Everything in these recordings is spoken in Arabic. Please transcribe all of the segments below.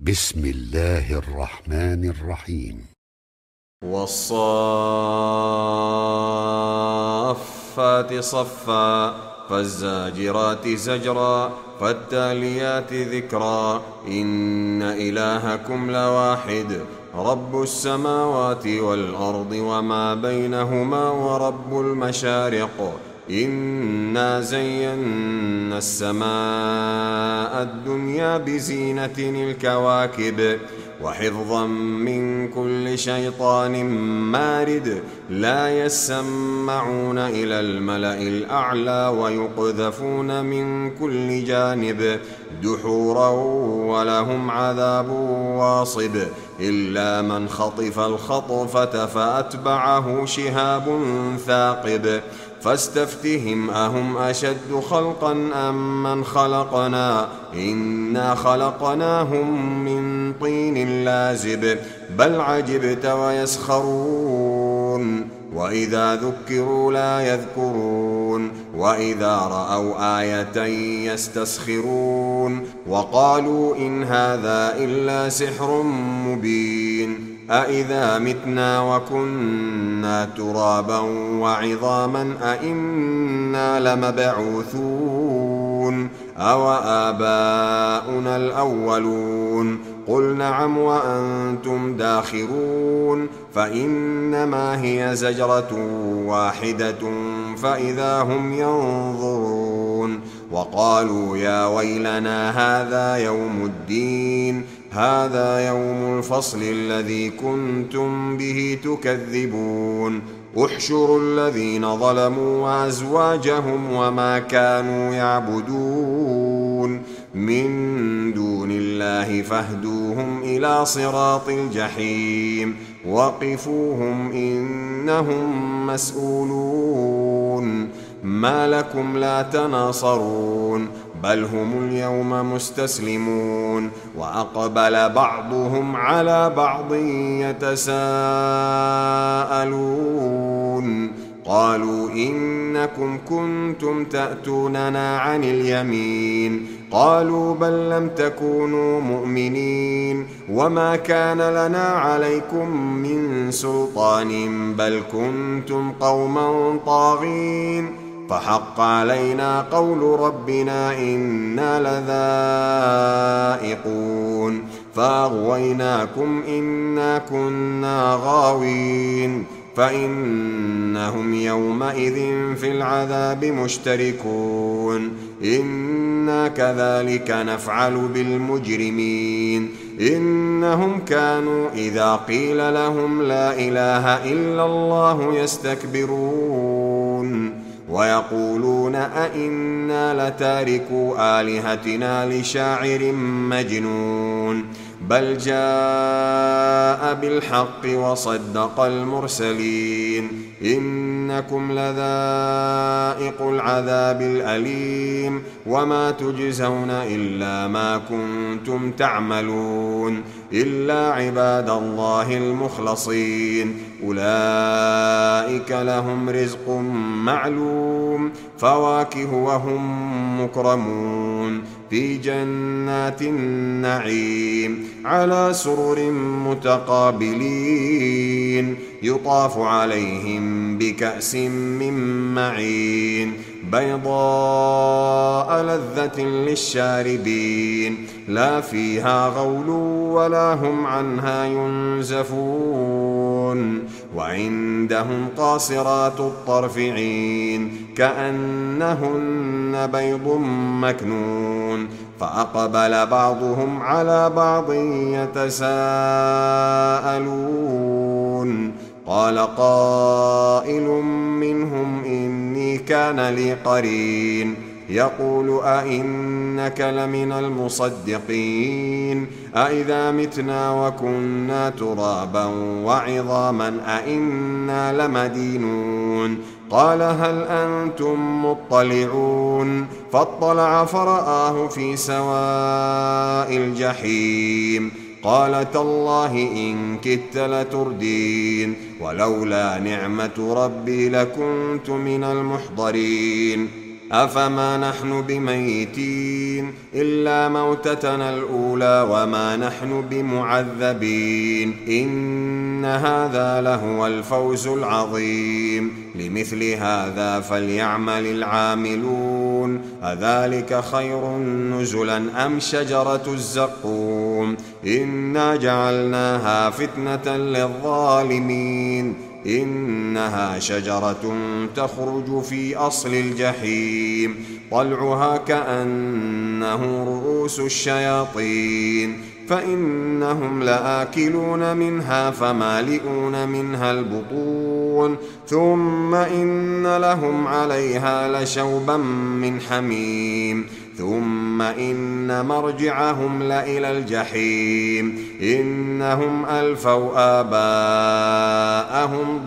بسم الله الرحمن الرحيم. والصافات صفا فالزاجرات زجرا فالتاليات ذكرا إن إلهكم لواحد رب السماوات والأرض وما بينهما ورب المشارق إنا زينا السماء الدنيا بزينة الكواكب وحفظا من كل شيطان مارد لا يسمعون إلى الملأ الأعلى ويقذفون من كل جانب دحورا ولهم عذاب واصب إلا من خطف الخطفة فأتبعه شهاب ثاقب فاستفتهم أهم أشد خلقا أم من خلقنا إنا خلقناهم من طين لازب بل عجبت ويسخرون وإذا ذكروا لا يذكرون وإذا رأوا آية يستسخرون وقالوا إن هذا إلا سحر مبين أإذا متنا وكنا ترابا وعظاما أإنا لمبعوثون أو آباؤنا الأولون قل نعم وأنتم داخرون فإنما هي زجرة واحدة فإذا هم ينظرون وقالوا يا ويلنا هذا يوم الدين هذا يوم الفصل الذي كنتم به تكذبون احشروا الذين ظلموا وأزواجهم وما كانوا يعبدون من دون الله فاهدوهم إلى صراط الجحيم وقفوهم إنهم مسؤولون ما لكم لا تناصرون بل هم اليوم مستسلمون وأقبل بعضهم على بعض يتساءلون قالوا إنكم كنتم تأتوننا عن اليمين قالوا بل لم تكونوا مؤمنين وما كان لنا عليكم من سلطان بل كنتم قوما طاغين فحق علينا قول ربنا إنا لذائقون فأغويناكم إنا كنا غاوين فإنهم يومئذ في العذاب مشتركون إنا كذلك نفعل بالمجرمين إنهم كانوا إذا قيل لهم لا إله إلا الله يستكبرون ويقولون أئنا لتاركو آلهتنا لشاعر مجنون بل جاء بالحق وصدق المرسلين إنكم لذائق العذاب الأليم وما تجزون إلا ما كنتم تعملون إلا عباد الله المخلصين أولئك لهم رزق معلوم فواكه وهم مكرمون في جنات النعيم على سرر متقابلين يطاف عليهم بكأس من معين بيضاء لذة للشاربين لا فيها غول ولا هم عنها ينزفون وعندهم قاصرات الطرف عين كأنهن بيض مكنون فأقبل بعضهم على بعض يتساءلون قال قائل منهم إني كان لي قرين يقول أئنك لمن المصدقين أئذا متنا وكنا ترابا وعظاما أئنا لمدينون قال هل أنتم مطلعون فاطلع فرآه في سواء الجحيم قال تالله إن كدت لتردين ولولا نعمة ربي لكنت من المحضرين أفما نحن بميتين إلا موتتنا الأولى وما نحن بمعذبين إن هذا لهو الفوز العظيم لمثل هذا فليعمل العاملون أذلك خير نزلا أم شجرة الزقوم إنا جعلناها فتنة للظالمين إنها شجرة تخرج في أصل الجحيم طلعها كأنه رؤوس الشياطين فإنهم لآكلون منها فمالئون منها البطون ثم إن لهم عليها لشوبا من حميم ثم إن مرجعهم لإلى الجحيم إنهم ألفوا آباءهم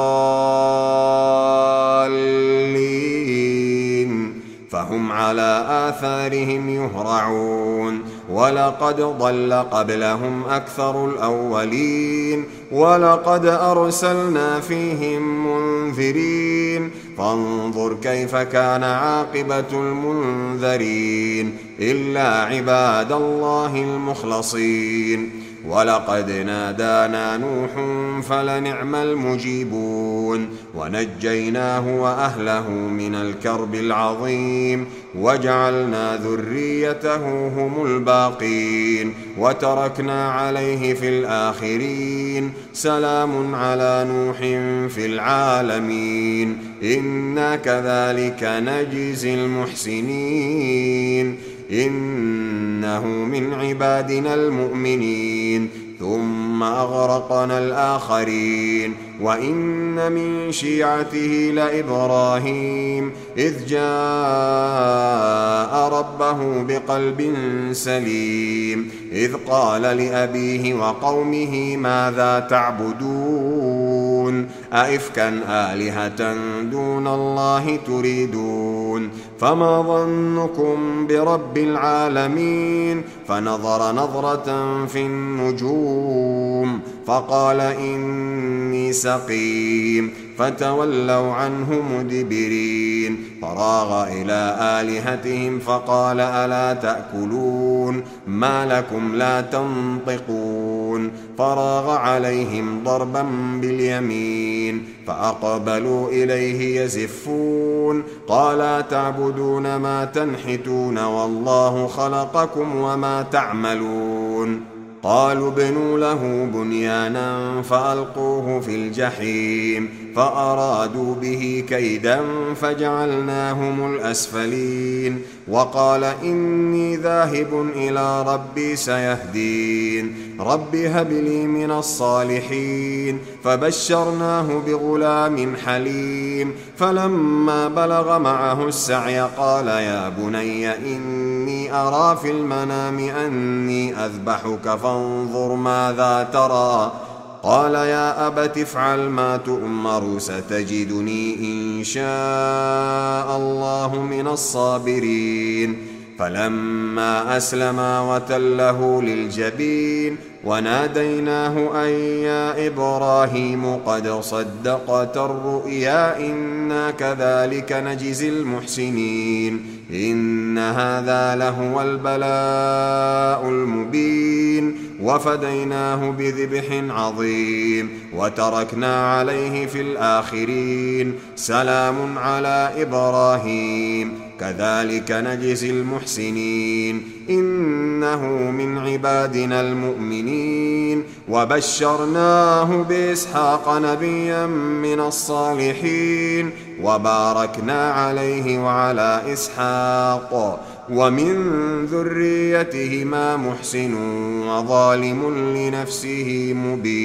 ضالين فهم على آثارهم يهرعون ولقد ضل قبلهم أكثر الأولين ولقد أرسلنا فيهم منذرين فانظر كيف كان عاقبة المنذرين إلا عباد الله المخلصين ولقد نادانا نوح فلنعم المجيبون ونجيناه وأهله من الكرب العظيم وجعلنا ذريته هم الباقين وتركنا عليه في الآخرين سلام على نوح في العالمين إنا كذلك نجزي المحسنين إنه من عبادنا المؤمنين ثم أغرقنا الآخرين وإن من شيعته لإبراهيم إذ جاء ربه بقلب سليم إذ قال لأبيه وقومه ماذا تعبدون أئفكا آلهة دون الله تريدون فما ظنكم برب العالمين فنظر نظرة في النجوم فقال إني سقيم فتولوا عنه مدبرين فراغ إلى آلهتهم فقال ألا تأكلون ما لكم لا تنطقون فراغ عليهم ضربا باليمين فأقبلوا إليه يزفون قال تعبدون ما تنحتون والله خلقكم وما تعملون قالوا ابنوا له بنيانا فألقوه في الجحيم فأرادوا به كيدا فجعلناهم الأسفلين وقال إني ذاهب إلى ربي سيهدين رب هب لي من الصالحين فبشرناه بغلام حليم فلما بلغ معه السعي قال يا بني إني أرى في المنام أني أذبحك فانظر ماذا ترى قال يا أبت افعل ما تؤمر ستجدني إن شاء الله من الصابرين فلما أسلما وتله للجبين وناديناه أن يا إبراهيم قد صدقت الرؤيا إنا كذلك نجزي المحسنين إن هذا لهو البلاء المبين وفديناه بذبح عظيم وتركنا عليه في الآخرين سلام على إبراهيم كذلك نجزي المحسنين إنه من عبادنا المؤمنين وبشرناه بإسحاق نبيا من الصالحين وباركنا عليه وعلى إسحاق ومن ذريتهما محسن وظالم لنفسه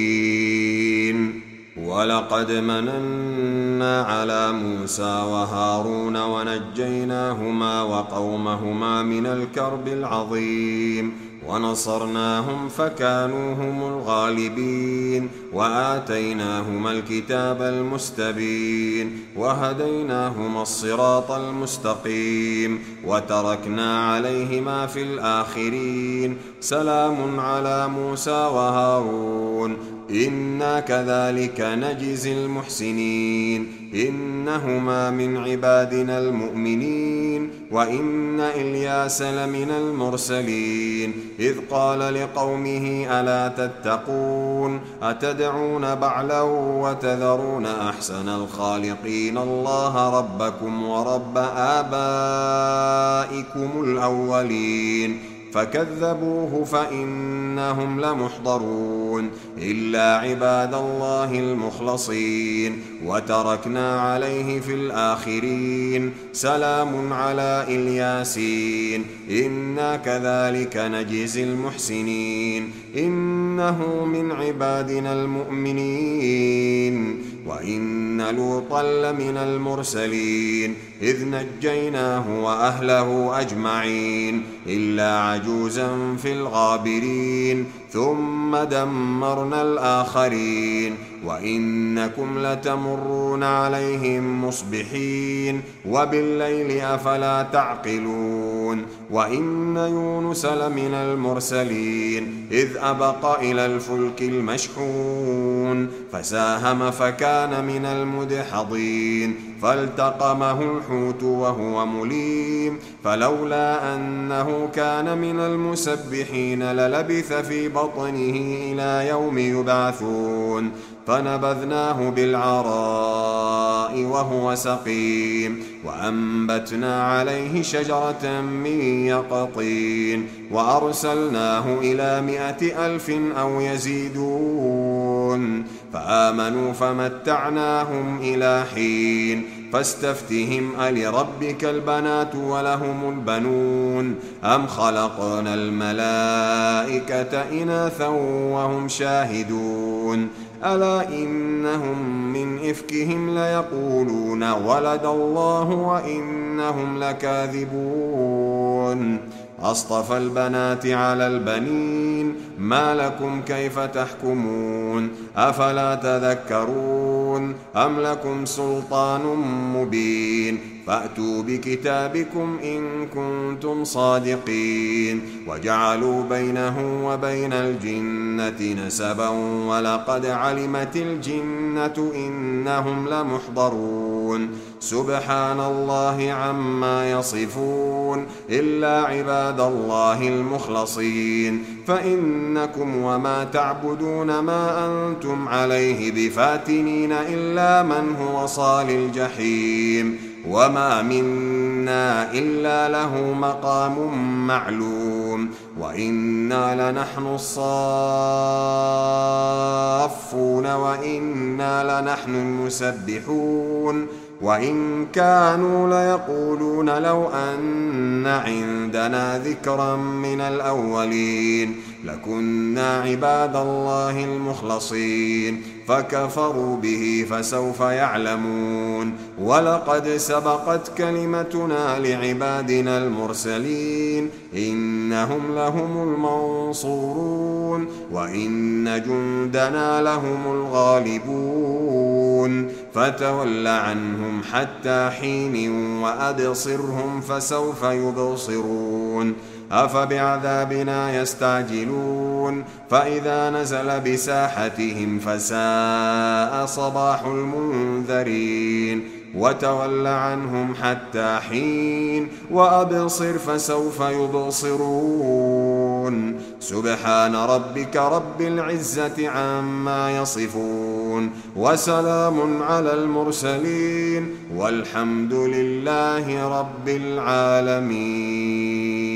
مبين ولقد مننا على موسى وهارون ونجيناهما وقومهما من الكرب العظيم ونصرناهم فكانوا هم الغالبين وآتيناهما الكتاب المستبين وهديناهما الصراط المستقيم وتركنا عليهما في الآخرين سلام على موسى وهارون إنا كذلك نجزي المحسنين إنهما من عبادنا المؤمنين وإن إلياس لمن المرسلين إذ قال لقومه ألا تتقون أتدعون بعلا وتذرون أحسن الخالقين الله ربكم ورب آبائكم الأولين فكذبوه فإنهم لمحضرون إلا عباد الله المخلصين وتركنا عليه في الآخرين سلام على الياسين إنا كذلك نجزي المحسنين إنه من عبادنا المؤمنين وإن لوطا لمن المرسلين إذ نجيناه وأهله أجمعين إلا عجوزا في الغابرين ثم دمرنا الآخرين وإنكم لتمرون عليهم مصبحين وبالليل أفلا تعقلون وإن يونس لمن المرسلين إذ أبق إلى الفلك المشحون فساهم فكان من المدحضين فالتقمه الحوت وهو مليم فلولا أنه كان من المسبحين للبث في بطنه إلى يوم يبعثون فنبذناه بالعراء وهو سقيم وأنبتنا عليه شجرة من يقطين وأرسلناه إلى 100,000 أو يزيدون فآمنوا فمتعناهم إلى حين فاستفتهم ألربك البنات ولهم البنون أم خلقنا الملائكة إناثا وهم شاهدون ألا إنهم من إفكهم ليقولون ولد الله وإنهم لكاذبون أصطفى البنات على البنين ما لكم كيف تحكمون أفلا تذكرون أم لكم سلطان مبين فأتوا بكتابكم إن كنتم صادقين وجعلوا بينه وبين الجنة نسبا ولقد علمت الجنة إنهم لمحضرون سبحان الله عما يصفون إلا عباد الله المخلصين فإنكم وما تعبدون ما أنتم عليه بفاتنين إلا من هو صال الجحيم وما منا إلا له مقام معلوم وإنا لنحن الصافون وإنا لنحن المسبحون وإن كانوا ليقولون لو أن عندنا ذكرا من الأولين لكنا عباد الله المخلصين فكفروا به فسوف يعلمون ولقد سبقت كلمتنا لعبادنا المرسلين إنهم لهم المنصورون وإن جندنا لهم الغالبون فتول عنهم حتى حين وأبصرهم فسوف يبصرون أفبعذابنا يستعجلون فإذا نزل بساحتهم فساء صباح المنذرين وتول عنهم حتى حين وأبصر فسوف يبصرون سبحان ربك رب العزة عما يصفون وسلام على المرسلين والحمد لله رب العالمين.